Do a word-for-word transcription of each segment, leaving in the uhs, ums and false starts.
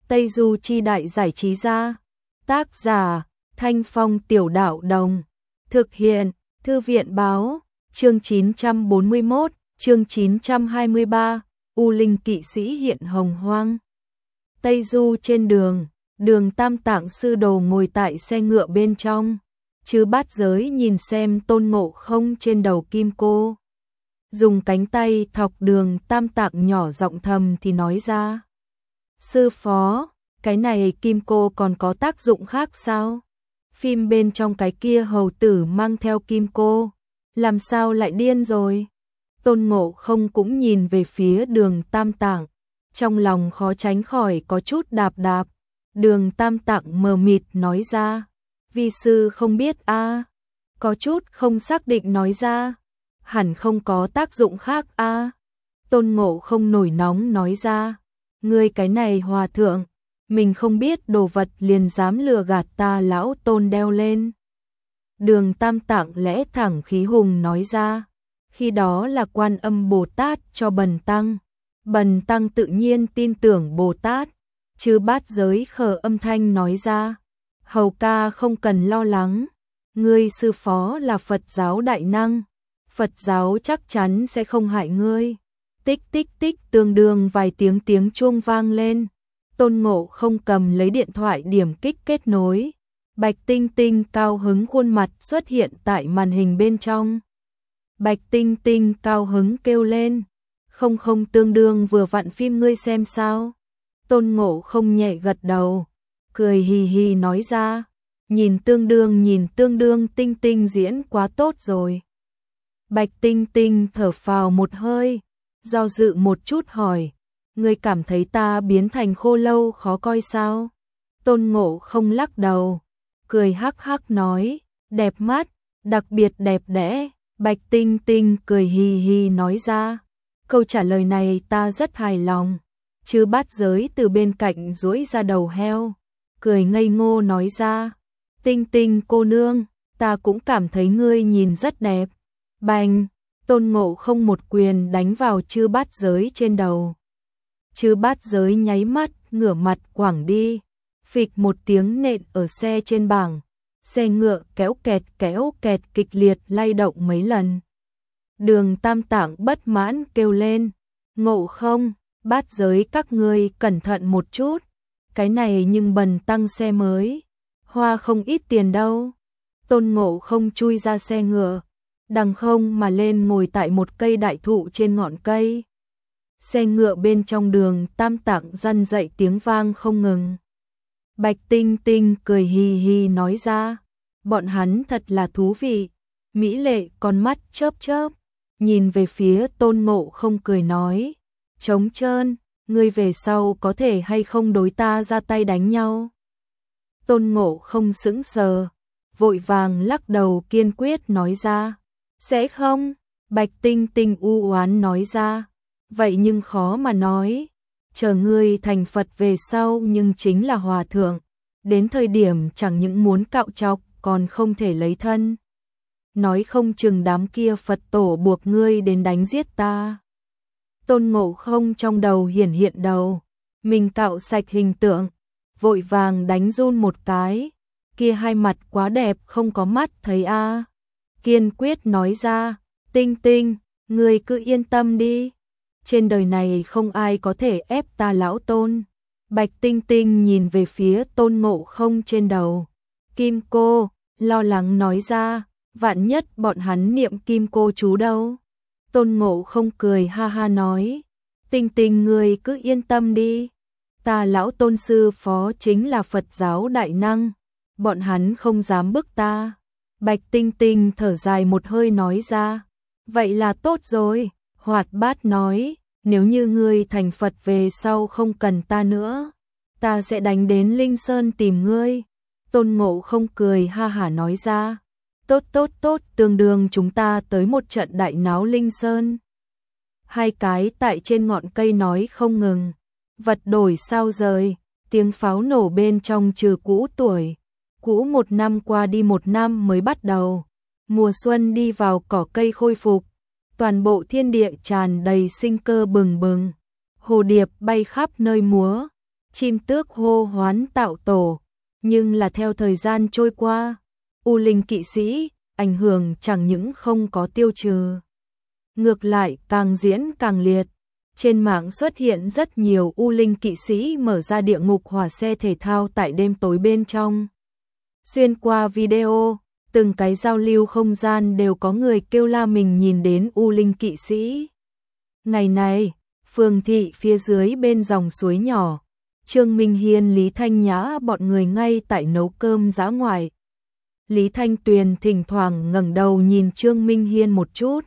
Tây Du Chi Đại Giải Trí Gia. Tác giả Thanh Phong Tiểu Đạo Đồng. Thực hiện Thư viện Báo. Chương chín trăm bốn mươi mốt, chương chín trăm hai mươi ba, U Linh Kỵ Sĩ hiện hồng hoang. Tây Du trên đường, Đường Tam Tạng sư đồ ngồi tại xe ngựa bên trong. Chư Bát Giới nhìn xem Tôn Ngộ Không trên đầu kim cô. Dùng cánh tay thọc Đường Tam Tạng nhỏ giọng thầm thì nói ra. Sư phó, cái này kim cô còn có tác dụng khác sao? Phim bên trong cái kia hầu tử mang theo kim cô, làm sao lại điên rồi? Tôn Ngộ Không cũng nhìn về phía Đường Tam Tạng, trong lòng khó tránh khỏi có chút đạp đạp. Đường Tam Tạng mờ mịt nói ra, vi sư không biết a. Có chút không xác định nói ra, hẳn không có tác dụng khác a. Tôn Ngộ Không nổi nóng nói ra, ngươi cái này hòa thượng, mình không biết đồ vật liền dám lừa gạt ta lão Tôn đeo lên. Đường Tam Tạng lẽ thẳng khí hùng nói ra, khi đó là Quan Âm Bồ Tát cho Bần Tăng. Bần Tăng tự nhiên tin tưởng Bồ Tát. Chư Bát Giới khờ âm thanh nói ra, hầu ca không cần lo lắng, ngươi sư phó là Phật giáo đại năng, Phật giáo chắc chắn sẽ không hại ngươi. Tích tích tích, tương đương vài tiếng tiếng chuông vang lên. Tôn Ngộ Không cầm lấy điện thoại điểm kích kết nối. Bạch Tinh Tinh cao hứng khuôn mặt xuất hiện tại màn hình bên trong. Bạch Tinh Tinh cao hứng kêu lên, không không tương đương vừa vặn phim ngươi xem sao? Tôn Ngộ Không nhẹ gật đầu, cười hì hì nói ra, nhìn tương đương nhìn tương đương Tinh Tinh diễn quá tốt rồi. Bạch Tinh Tinh thở phào một hơi, do dự một chút hỏi, ngươi cảm thấy ta biến thành khô lâu khó coi sao? Tôn Ngộ Không lắc đầu, cười hắc hắc nói, đẹp mắt, đặc biệt đẹp đẽ. Bạch Tinh Tinh cười hì hì nói ra, câu trả lời này ta rất hài lòng. Chư Bát Giới từ bên cạnh duỗi ra đầu heo, cười ngây ngô nói ra, Tinh Tinh cô nương, ta cũng cảm thấy ngươi nhìn rất đẹp. Bành, Tôn Ngộ Không một quyền đánh vào Chư Bát Giới trên đầu. Chư Bát Giới nháy mắt, ngửa mặt quẳng đi, phịch một tiếng nện ở xe trên bảng. Xe ngựa kéo kẹt kéo kẹt kịch liệt lay động mấy lần. Đường Tam Tạng bất mãn kêu lên, Ngộ Không, Bát Giới các ngươi cẩn thận một chút, cái này nhưng Bần Tăng xe mới, hoa không ít tiền đâu. Tôn Ngộ Không chui ra xe ngựa, đằng không mà lên ngồi tại một cây đại thụ trên ngọn cây. Xe ngựa bên trong Đường Tam Tạng răn dậy tiếng vang không ngừng. Bạch Tinh Tinh cười hì hì nói ra, bọn hắn thật là thú vị. Mỹ lệ con mắt chớp chớp, nhìn về phía Tôn Ngộ Không cười nói, trống trơn, ngươi về sau có thể hay không đối ta ra tay đánh nhau? Tôn Ngộ Không sững sờ, vội vàng lắc đầu kiên quyết nói ra, sẽ không. Bạch Tinh Tinh u oán nói ra, vậy nhưng khó mà nói, chờ ngươi thành Phật về sau nhưng chính là hòa thượng, đến thời điểm chẳng những muốn cạo trọc còn không thể lấy thân. Nói không chừng đám kia Phật tổ buộc ngươi đến đánh giết ta. Tôn Ngộ Không trong đầu hiển hiện đầu, mình cạo sạch hình tượng, vội vàng đánh run một cái, kia hai mặt quá đẹp không có mắt thấy a. Kiên quyết nói ra, Tinh Tinh, ngươi cứ yên tâm đi, trên đời này không ai có thể ép ta lão Tôn. Bạch Tinh Tinh nhìn về phía Tôn Ngộ Không trên đầu. Kim cô, lo lắng nói ra, vạn nhất bọn hắn niệm kim cô chú đâu. Tôn Ngộ Không cười ha ha nói, Tinh Tinh ngươi cứ yên tâm đi, ta lão Tôn sư phó chính là Phật giáo đại năng, bọn hắn không dám bức ta. Bạch Tinh Tinh thở dài một hơi nói ra, vậy là tốt rồi. Hoạt bát nói, nếu như ngươi thành Phật về sau không cần ta nữa, ta sẽ đánh đến Linh Sơn tìm ngươi. Tôn Ngộ Không cười ha hả nói ra, tốt tốt tốt, tương đương chúng ta tới một trận đại náo Linh Sơn. Hai cái tại trên ngọn cây nói không ngừng, vật đổi sao rời, tiếng pháo nổ bên trong trừ cũ tuổi, cũ một năm qua đi một năm mới bắt đầu, mùa xuân đi vào cỏ cây khôi phục, toàn bộ thiên địa tràn đầy sinh cơ bừng bừng, hồ điệp bay khắp nơi múa, chim tước hô hoán tạo tổ, nhưng là theo thời gian trôi qua, U Linh kỵ sĩ, ảnh hưởng chẳng những không có tiêu trừ. Ngược lại càng diễn càng liệt, trên mạng xuất hiện rất nhiều U Linh kỵ sĩ mở ra địa ngục hỏa xe thể thao tại đêm tối bên trong. Xuyên qua video, từng cái giao lưu không gian đều có người kêu la mình nhìn đến U Linh kỵ sĩ. Ngày này, phường thị phía dưới bên dòng suối nhỏ, Trương Minh Hiên, Lý Thanh Nhã bọn người ngay tại nấu cơm dã ngoại. Lý Thanh Tuyền thỉnh thoảng ngẩng đầu nhìn Trương Minh Hiên một chút,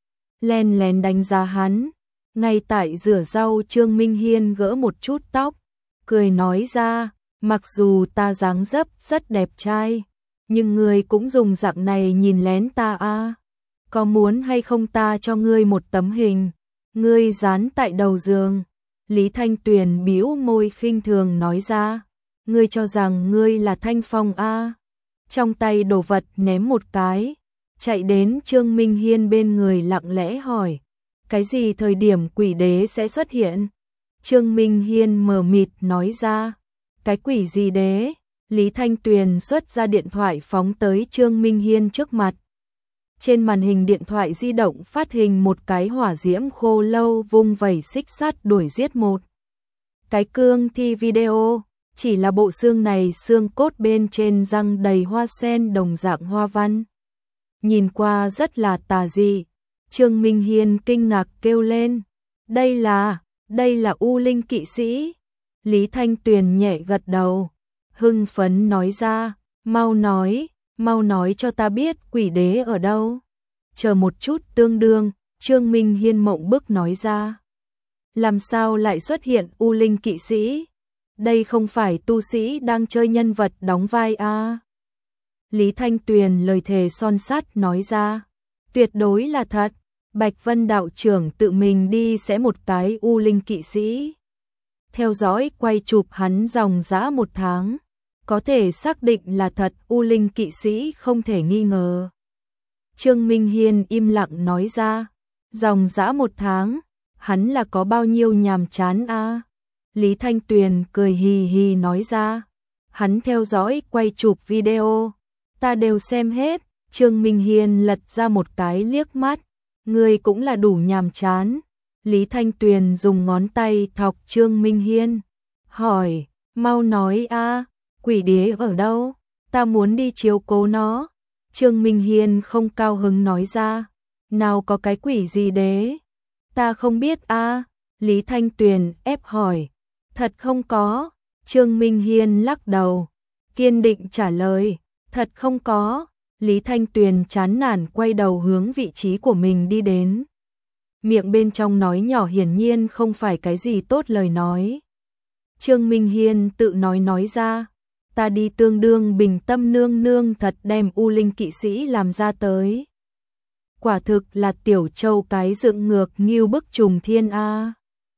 len lén đánh giá hắn. Ngay tại rửa rau, Trương Minh Hiên gỡ một chút tóc, cười nói ra, mặc dù ta dáng dấp rất đẹp trai, nhưng ngươi cũng dùng dạng này nhìn lén ta à? Có muốn hay không ta cho ngươi một tấm hình, ngươi dán tại đầu giường? Lý Thanh Tuyền bĩu môi khinh thường nói ra, ngươi cho rằng ngươi là Thanh Phong à? Trong tay đồ vật ném một cái, chạy đến Trương Minh Hiên bên người lặng lẽ hỏi, cái gì thời điểm quỷ đế sẽ xuất hiện? Trương Minh Hiên mờ mịt nói ra, cái quỷ gì đế? Lý Thanh Tuyền xuất ra điện thoại phóng tới Trương Minh Hiên trước mặt. Trên màn hình điện thoại di động phát hình một cái hỏa diễm khô lâu vung vẩy xích sắt đuổi giết một cái cương thi video, chỉ là bộ xương này xương cốt bên trên răng đầy hoa sen đồng dạng hoa văn. Nhìn qua rất là tà dị. Trương Minh Hiên kinh ngạc kêu lên, đây là, đây là U Linh kỵ sĩ. Lý Thanh Tuyền nhẹ gật đầu, hưng phấn nói ra, mau nói, mau nói cho ta biết quỷ đế ở đâu. Chờ một chút tương đương, Trương Minh Hiên mộng bức nói ra, làm sao lại xuất hiện U Linh kỵ sĩ? Đây không phải tu sĩ đang chơi nhân vật đóng vai à? Lý Thanh Tuyền lời thề son sắt nói ra, tuyệt đối là thật. Bạch Vân đạo trưởng tự mình đi sẽ một cái U Linh kỵ sĩ. Theo dõi quay chụp hắn dòng dã một tháng, có thể xác định là thật, U Linh kỵ sĩ không thể nghi ngờ. Trương Minh Hiên im lặng nói ra, dòng dã một tháng, hắn là có bao nhiêu nhàm chán a? Lý Thanh Tuyền cười hì hì nói ra, hắn theo dõi quay chụp video, ta đều xem hết. Trương Minh Hiên lật ra một cái liếc mắt, ngươi cũng là đủ nhàm chán. Lý Thanh Tuyền dùng ngón tay thọc Trương Minh Hiên, hỏi, mau nói a, quỷ đế ở đâu? Ta muốn đi chiếu cố nó. Trương Minh Hiên không cao hứng nói ra, nào có cái quỷ gì đế? Ta không biết a. Lý Thanh Tuyền ép hỏi, thật không có. Trương Minh Hiên lắc đầu, kiên định trả lời, thật không có. Lý Thanh Tuyền chán nản quay đầu hướng vị trí của mình đi đến. Miệng bên trong nói nhỏ hiển nhiên không phải cái gì tốt lời nói. Trương Minh Hiên tự nói nói ra, ta đi tương đương bình tâm nương nương thật đem U Linh kỵ sĩ làm ra tới. Quả thực là tiểu châu cái dựng ngược nghiêu bức trùng thiên a.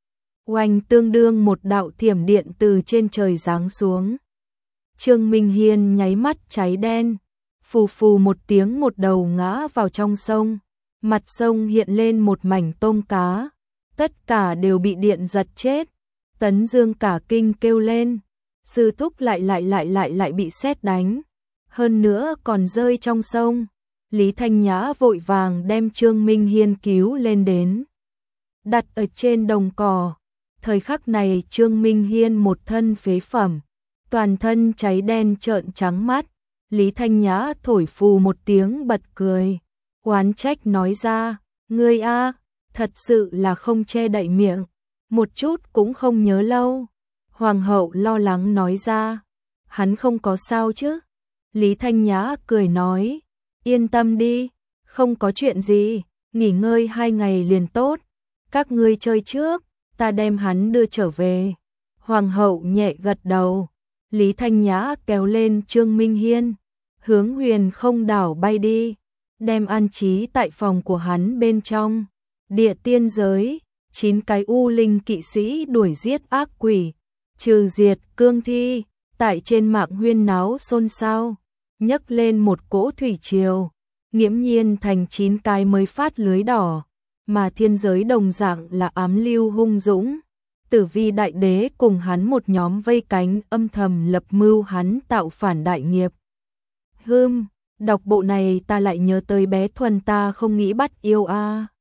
Oanh, tương đương một đạo thiểm điện từ trên trời giáng xuống. Trương Minh Hiên nháy mắt cháy đen, phù phù một tiếng một đầu ngã vào trong sông. Mặt sông hiện lên một mảnh tôm cá, tất cả đều bị điện giật chết. Tấn Dương cả kinh kêu lên, sư thúc lại lại lại lại lại bị sét đánh, hơn nữa còn rơi trong sông. Lý Thanh Nhã vội vàng đem Trương Minh Hiên cứu lên đến, đặt ở trên đồng cỏ. Thời khắc này Trương Minh Hiên một thân phế phẩm, toàn thân cháy đen trợn trắng mắt. Lý Thanh Nhã thổi phù một tiếng bật cười, oán trách nói ra, ngươi a, thật sự là không che đậy miệng, một chút cũng không nhớ lâu. Hoàng hậu lo lắng nói ra, hắn không có sao chứ? Lý Thanh Nhã cười nói, yên tâm đi, không có chuyện gì, nghỉ ngơi hai ngày liền tốt, các ngươi chơi trước, ta đem hắn đưa trở về. Hoàng hậu nhẹ gật đầu. Lý Thanh Nhã kéo lên Trương Minh Hiên, hướng Huyền Không đảo bay đi, đem an trí tại phòng của hắn bên trong. Địa tiên giới, chín cái U Linh kỵ sĩ đuổi giết ác quỷ, trừ diệt cương thi, tại trên mạng huyên náo xôn xao, nhấc lên một cỗ thủy triều, nghiễm nhiên thành chín cái mới phát lưới đỏ, mà thiên giới đồng dạng là ám lưu hung dũng. Tử Vi đại đế cùng hắn một nhóm vây cánh âm thầm lập mưu hắn tạo phản đại nghiệp. Hưm, đọc bộ này ta lại nhớ tới bé Thuần ta không nghĩ bắt yêu a.